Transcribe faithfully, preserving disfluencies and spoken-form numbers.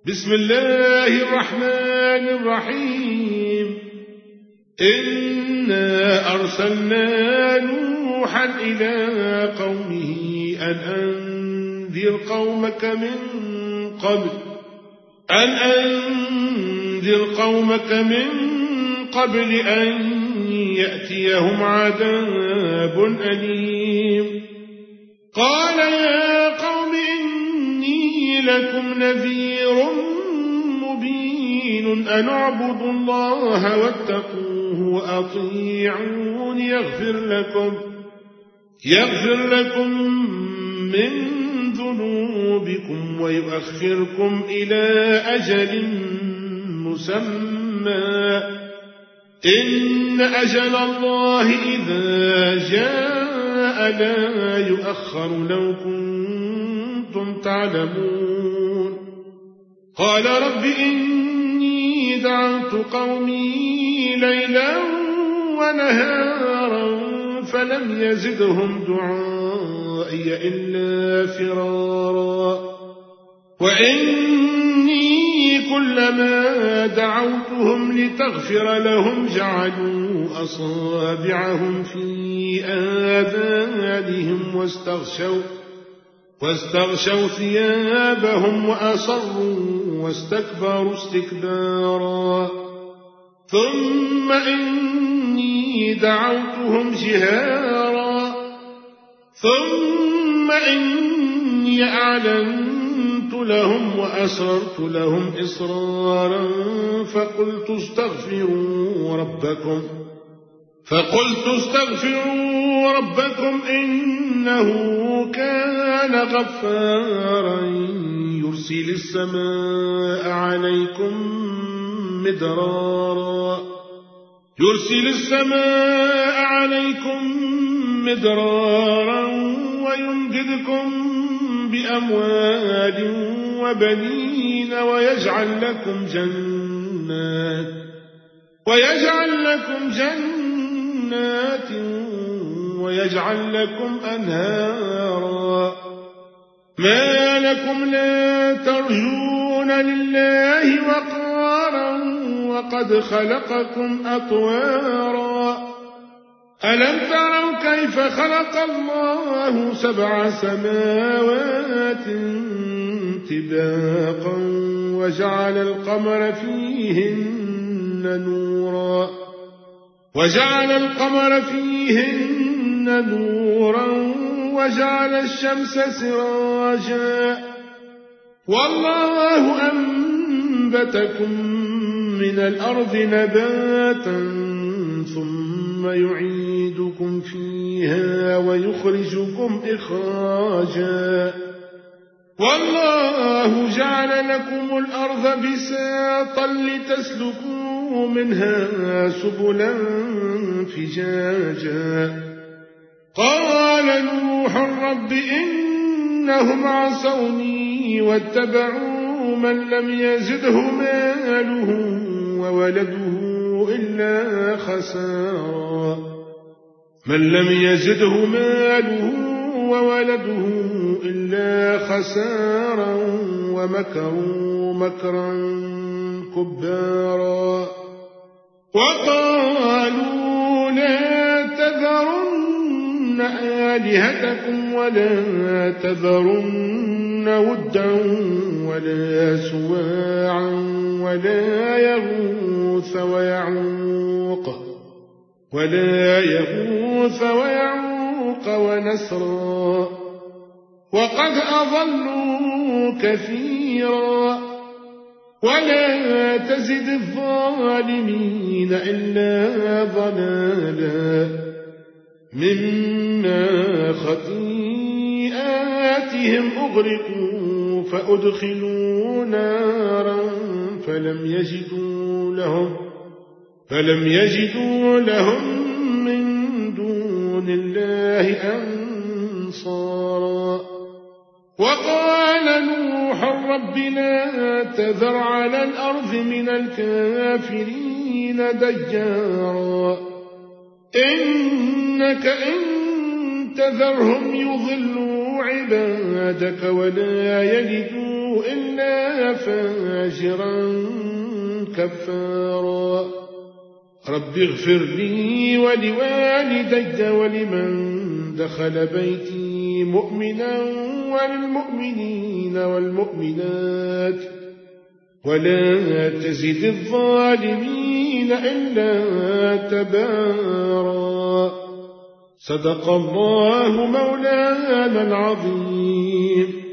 بسم الله الرحمن الرحيم إنا أرسلنا نوحا إلى قومه أن أنذر قومك من قبل أن أنذر قومك من قبل أن يأتيهم عذاب أليم قال يا قوم إني لكم نذير مبين أن اعبدوا الله واتقوه وأطيعون يغفر لكم يغفر لكم من ذنوبكم ويؤخركم إلى أجل مسمى إن أجل الله إذا جاء لا يؤخر لو كنتم تعلمون قال رب إني دعوت قومي ليلا ونهارا فلم يزدهم دعائي إلا فرارا وإني كلما دعوتهم لتغفر لهم جعلوا أصابعهم في آذانهم واستغشوا واستغشوا ثيابهم وأصروا واستكبروا استكبارا ثم إني دعوتهم جهارا ثم إني أعلنت لهم وأسررت لهم إسرارا فقلت استغفروا ربكم فقلت استغفروا ربكم إنه كان غفارا يرسل السماء عليكم مدرارا يرسل السماء عليكم مدرارا ويمددكم بأموال وبنين ويجعل لكم جنات ويجعل لكم جنات ويجعل لكم أنهارا ما لكم لا ترجون لله وقارا وقد خلقكم أطوارا ألم تروا كيف خلق الله سبع سماوات طباقا وجعل القمر فيهن نورا وجعل القمر فيهن نورا وجعل الشمس سراجا والله أنبتكم من الأرض نباتا ثم يعيدكم فيها ويخرجكم إخراجا والله جعل لكم الأرض بساطا لتسلكوا منها سبلا فجاجا قال نوح رب إنهم عصوني واتبعوا من لم يزده ماله وولده إلا خسارا من لم يزده ماله وولده إلا خسارا ومكروا مكرا كبارا وقالوا لا تذرن آلهتكم ولا تذرن ودا ولا سواعا ولا يغوث ويعوق ولا يغوث ويعوق ونسرا وقد أضلوا كثيرا ولا تزد الظالمين إلا ضلالا مما خطيئاتهم أغرقوا فأدخلوا نارا فلم يجدوا لهم فلم يجدوا لهم من دون الله أنصارا وقال نوح رب لا تذر على الأرض من الكافرين ديارا إنك إن تذرهم يضلوا عبادك ولا يلدوا إلا فاجرا كفارا رب اغفر لي ولوالدي ولمن دخل بيتي مؤمنا وللمؤمنين والمؤمنات ولا تزد الظالمين إلا تبارا صدق الله مولانا العظيم.